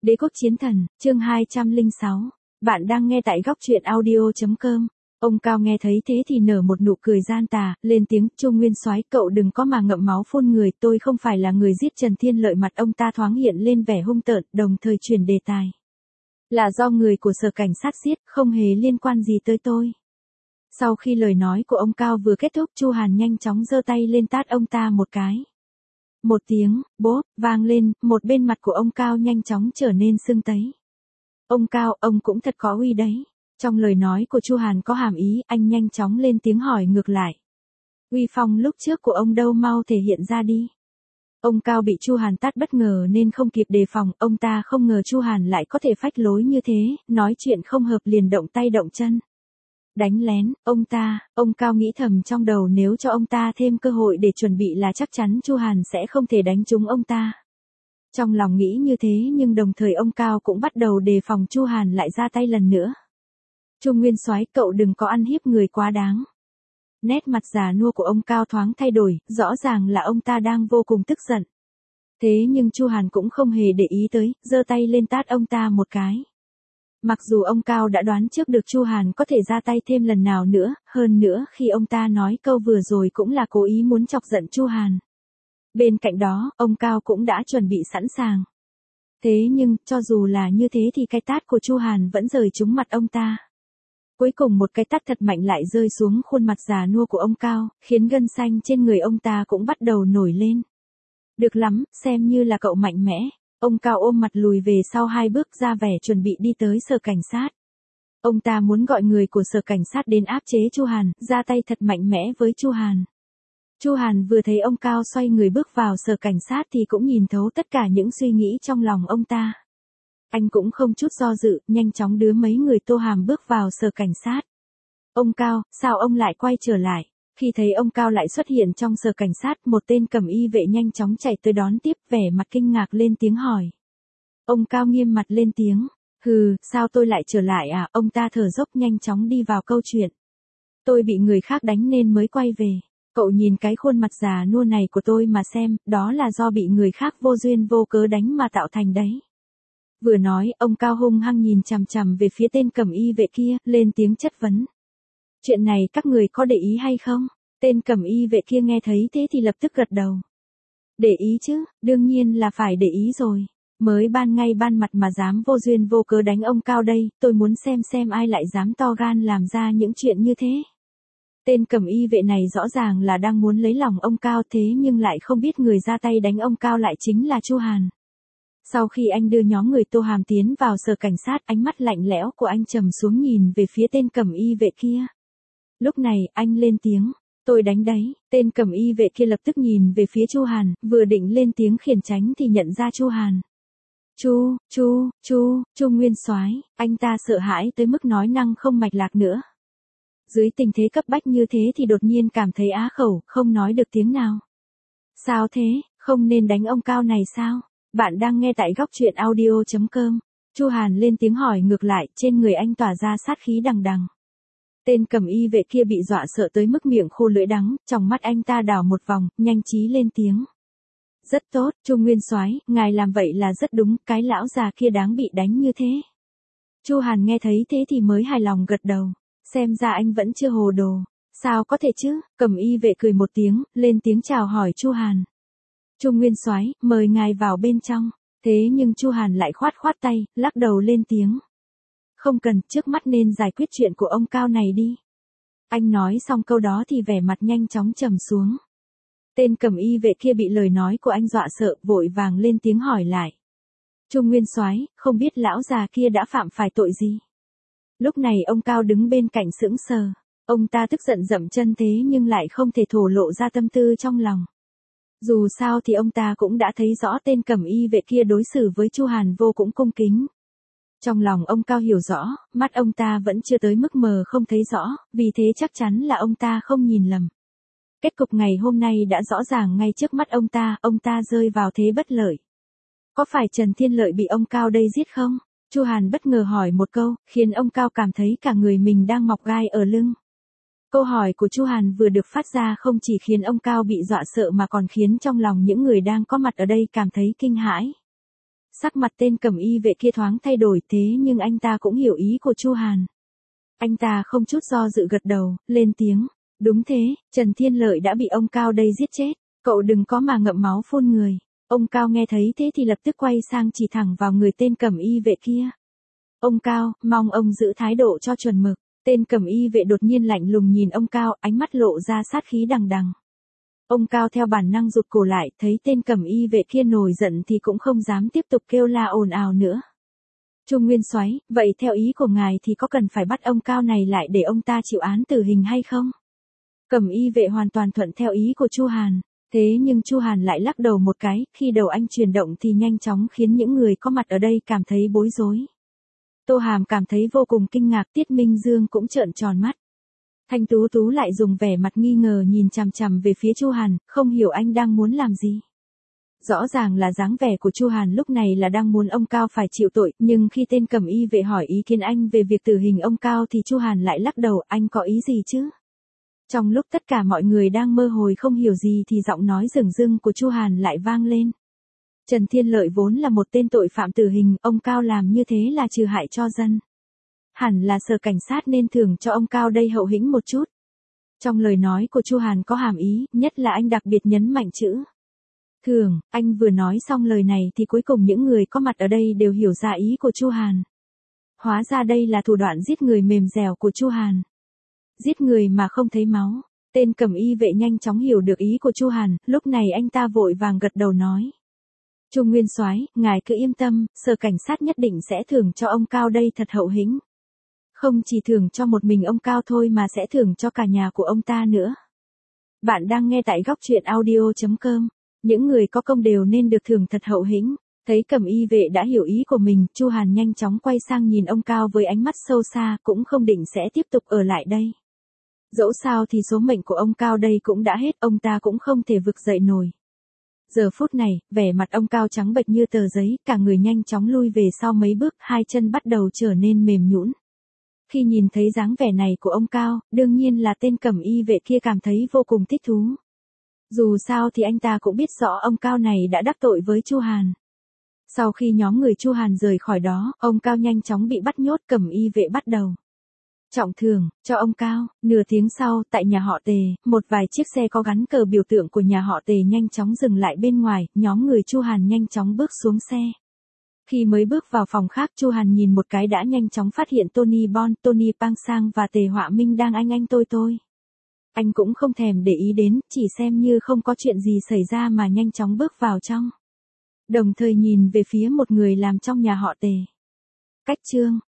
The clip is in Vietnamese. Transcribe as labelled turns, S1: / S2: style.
S1: Đế quốc chiến thần, chương 206. Bạn đang nghe tại góc truyện audio.com. Ông Cao nghe thấy thế thì nở một nụ cười gian tà, lên tiếng, Chu Nguyên Soái, cậu đừng có mà ngậm máu phun người, tôi không phải là người giết Trần Thiên Lợi. Mặt ông ta thoáng hiện lên vẻ hung tợn, đồng thời chuyển đề tài. Là do người của sở cảnh sát giết, không hề liên quan gì tới tôi. Sau khi lời nói của ông Cao vừa kết thúc, Chu Hàn nhanh chóng giơ tay lên tát ông ta một cái. Một tiếng, bốp, vang lên, một bên mặt của ông Cao nhanh chóng trở nên sưng tấy. Ông Cao, ông cũng thật có uy đấy. Trong lời nói của Chu Hàn có hàm ý, anh nhanh chóng lên tiếng hỏi ngược lại. Uy phong lúc trước của ông đâu, mau thể hiện ra đi. Ông Cao bị Chu Hàn tát bất ngờ nên không kịp đề phòng, ông ta không ngờ Chu Hàn lại có thể phách lối như thế, nói chuyện không hợp liền động tay động chân. Đánh lén, ông Cao nghĩ thầm trong đầu, nếu cho ông ta thêm cơ hội để chuẩn bị là chắc chắn Chu Hàn sẽ không thể đánh trúng ông ta. Trong lòng nghĩ như thế nhưng đồng thời ông Cao cũng bắt đầu đề phòng Chu Hàn lại ra tay lần nữa. Chu Nguyên Soái, cậu đừng có ăn hiếp người quá đáng. Nét mặt già nua của ông Cao thoáng thay đổi, rõ ràng là ông ta đang vô cùng tức giận. Thế nhưng Chu Hàn cũng không hề để ý tới, giơ tay lên tát ông ta một cái. Mặc dù ông Cao đã đoán trước được Chu Hàn có thể ra tay thêm lần nào nữa, hơn nữa khi ông ta nói câu vừa rồi cũng là cố ý muốn chọc giận Chu Hàn. Bên cạnh đó, ông Cao cũng đã chuẩn bị sẵn sàng. Thế nhưng, cho dù là như thế thì cái tát của Chu Hàn vẫn rời trúng mặt ông ta. Cuối cùng một cái tát thật mạnh lại rơi xuống khuôn mặt già nua của ông Cao, khiến gân xanh trên người ông ta cũng bắt đầu nổi lên. Được lắm, xem như là cậu mạnh mẽ. Ông Cao ôm mặt lùi về sau 2 bước, ra vẻ chuẩn bị đi tới sở cảnh sát. Ông ta muốn gọi người của sở cảnh sát đến áp chế Chu Hàn, ra tay thật mạnh mẽ với Chu Hàn. Chu Hàn vừa thấy ông Cao xoay người bước vào sở cảnh sát thì cũng nhìn thấu tất cả những suy nghĩ trong lòng ông ta. Anh cũng không chút do dự, nhanh chóng đưa mấy người Tô Hàm bước vào sở cảnh sát. Ông Cao, sao ông lại quay trở lại? Khi thấy ông Cao lại xuất hiện trong sở cảnh sát, một tên cầm y vệ nhanh chóng chạy tới đón tiếp, vẻ mặt kinh ngạc lên tiếng hỏi. Ông Cao nghiêm mặt lên tiếng. Hừ, sao tôi lại trở lại à? Ông ta thở dốc nhanh chóng đi vào câu chuyện. Tôi bị người khác đánh nên mới quay về. Cậu nhìn cái khuôn mặt già nua này của tôi mà xem, đó là do bị người khác vô duyên vô cớ đánh mà tạo thành đấy. Vừa nói, ông Cao hung hăng nhìn chằm chằm về phía tên cầm y vệ kia, lên tiếng chất vấn. Chuyện này các người có để ý hay không? Tên cầm y vệ kia nghe thấy thế thì lập tức gật đầu. Để ý chứ, đương nhiên là phải để ý rồi. Mới ban ngay ban mặt mà dám vô duyên vô cớ đánh ông Cao đây, tôi muốn xem ai lại dám to gan làm ra những chuyện như thế. Tên cầm y vệ này rõ ràng là đang muốn lấy lòng ông Cao, thế nhưng lại không biết người ra tay đánh ông Cao lại chính là Chu Hàn. Sau khi anh đưa nhóm người Tô Hàm tiến vào sở cảnh sát, ánh mắt lạnh lẽo của anh trầm xuống nhìn về phía tên cầm y vệ kia. Lúc này, anh lên tiếng, tôi đánh đấy. Tên cầm y vệ kia lập tức nhìn về phía Chu Hàn, vừa định lên tiếng khiển trách thì nhận ra Chu Hàn. Chu Nguyên Soái, anh ta sợ hãi tới mức nói năng không mạch lạc nữa. Dưới tình thế cấp bách như thế thì đột nhiên cảm thấy á khẩu, không nói được tiếng nào. Sao thế, không nên đánh ông Cao này sao? Bạn đang nghe tại góc truyện audio.com. Chu Hàn lên tiếng hỏi ngược lại, trên người anh tỏa ra sát khí đằng đằng. Tên cầm y vệ kia bị dọa sợ tới mức miệng khô lưỡi đắng, trong mắt anh ta đảo một vòng, nhanh trí lên tiếng. Rất tốt, Chu Nguyên Soái, ngài làm vậy là rất đúng, cái lão già kia đáng bị đánh như thế. Chu Hàn nghe thấy thế thì mới hài lòng gật đầu, xem ra anh vẫn chưa hồ đồ. Sao có thể chứ? Cầm y vệ cười một tiếng, lên tiếng chào hỏi Chu Hàn. Chu Nguyên Soái, mời ngài vào bên trong. Thế nhưng Chu Hàn lại khoát tay, lắc đầu lên tiếng. Không cần, trước mắt nên giải quyết chuyện của ông Cao này đi. Anh nói xong câu đó thì vẻ mặt nhanh chóng trầm xuống. Tên cầm y vệ kia bị lời nói của anh dọa sợ, vội vàng lên tiếng hỏi lại. Chu Nguyên Soái, không biết lão già kia đã phạm phải tội gì? Lúc này ông Cao đứng bên cạnh sững sờ. Ông ta tức giận dậm chân thế nhưng lại không thể thổ lộ ra tâm tư trong lòng. Dù sao thì ông ta cũng đã thấy rõ tên cầm y vệ kia đối xử với Chu Hàn vô cùng cung kính. Trong lòng ông Cao hiểu rõ, mắt ông ta vẫn chưa tới mức mờ không thấy rõ, vì thế chắc chắn là ông ta không nhìn lầm. Kết cục ngày hôm nay đã rõ ràng ngay trước mắt ông ta rơi vào thế bất lợi. Có phải Trần Thiên Lợi bị ông Cao đây giết không? Chu Hàn bất ngờ hỏi một câu, khiến ông Cao cảm thấy cả người mình đang mọc gai ở lưng. Câu hỏi của Chu Hàn vừa được phát ra không chỉ khiến ông Cao bị dọa sợ mà còn khiến trong lòng những người đang có mặt ở đây cảm thấy kinh hãi. Sắc mặt tên cầm y vệ kia thoáng thay đổi, thế nhưng anh ta cũng hiểu ý của Chu Hàn. Anh ta không chút do dự gật đầu, lên tiếng. Đúng thế, Trần Thiên Lợi đã bị ông Cao đây giết chết. Cậu đừng có mà ngậm máu phun người. Ông Cao nghe thấy thế thì lập tức quay sang chỉ thẳng vào người tên cầm y vệ kia. Ông Cao, mong ông giữ thái độ cho chuẩn mực. Tên cầm y vệ đột nhiên lạnh lùng nhìn ông Cao, ánh mắt lộ ra sát khí đằng đằng. Ông Cao theo bản năng rụt cổ lại, thấy tên cầm y vệ kia nổi giận thì cũng không dám tiếp tục kêu la ồn ào nữa. Chu Nguyên Soái, vậy theo ý của ngài thì có cần phải bắt ông Cao này lại để ông ta chịu án tử hình hay không? Cầm y vệ hoàn toàn thuận theo ý của Chu Hàn, thế nhưng Chu Hàn lại lắc đầu một cái, khi đầu anh chuyển động thì nhanh chóng khiến những người có mặt ở đây cảm thấy bối rối. Tô Hàm cảm thấy vô cùng kinh ngạc, Tiết Minh Dương cũng trợn tròn mắt. Thanh Tú Tú lại dùng vẻ mặt nghi ngờ nhìn chằm chằm về phía Chu Hàn, không hiểu anh đang muốn làm gì. Rõ ràng là dáng vẻ của Chu Hàn lúc này là đang muốn ông Cao phải chịu tội, nhưng khi tên cầm y vệ hỏi ý kiến anh về việc tử hình ông Cao thì Chu Hàn lại lắc đầu, anh có ý gì chứ? Trong lúc tất cả mọi người đang mơ hồ không hiểu gì thì giọng nói dửng dưng của Chu Hàn lại vang lên. Trần Thiên Lợi vốn là một tên tội phạm tử hình, ông Cao làm như thế là trừ hại cho dân. Hẳn là Sở Cảnh sát nên thưởng cho ông Cao đây hậu hĩnh một chút. Trong lời nói của Chu Hàn có hàm ý, nhất là anh đặc biệt nhấn mạnh chữ thường. Anh vừa nói xong lời này thì cuối cùng những người có mặt ở đây đều hiểu ra ý của Chu Hàn. Hóa ra đây là thủ đoạn giết người mềm dẻo của Chu Hàn. Giết người mà không thấy máu. Tên cầm y vệ nhanh chóng hiểu được ý của Chu Hàn, lúc này anh ta vội vàng gật đầu nói. Chu Nguyên Soái, ngài cứ yên tâm, Sở Cảnh sát nhất định sẽ thưởng cho ông Cao đây thật hậu hĩnh. Không chỉ thưởng cho một mình ông Cao thôi mà sẽ thưởng cho cả nhà của ông ta nữa. Bạn đang nghe tại góc truyện audio.com. Những người có công đều nên được thưởng thật hậu hĩnh. Thấy cầm y vệ đã hiểu ý của mình, Chu Hàn nhanh chóng quay sang nhìn ông Cao với ánh mắt sâu xa, cũng không định sẽ tiếp tục ở lại đây. Dẫu sao thì số mệnh của ông Cao đây cũng đã hết, ông ta cũng không thể vực dậy nổi. Giờ phút này, vẻ mặt ông Cao trắng bệch như tờ giấy, cả người nhanh chóng lui về sau mấy bước, hai chân bắt đầu trở nên mềm nhũn. Khi nhìn thấy dáng vẻ này của ông Cao, đương nhiên là tên cầm y vệ kia cảm thấy vô cùng thích thú. Dù sao thì anh ta cũng biết rõ ông Cao này đã đắc tội với Chu Hàn. Sau khi nhóm người Chu Hàn rời khỏi đó, ông Cao nhanh chóng bị bắt nhốt, cầm y vệ bắt đầu trọng thưởng cho ông Cao. Nửa tiếng sau, tại nhà họ Tề, một vài chiếc xe có gắn cờ biểu tượng của nhà họ Tề nhanh chóng dừng lại bên ngoài, nhóm người Chu Hàn nhanh chóng bước xuống xe. Khi mới bước vào phòng khác, Chu Hàn nhìn một cái đã nhanh chóng phát hiện Tony Bon, Tony Pang Sang và Tề Họa Minh đang anh tôi. Anh cũng không thèm để ý đến, chỉ xem như không có chuyện gì xảy ra mà nhanh chóng bước vào trong. Đồng thời nhìn về phía một người làm trong nhà họ Tề. Cách chương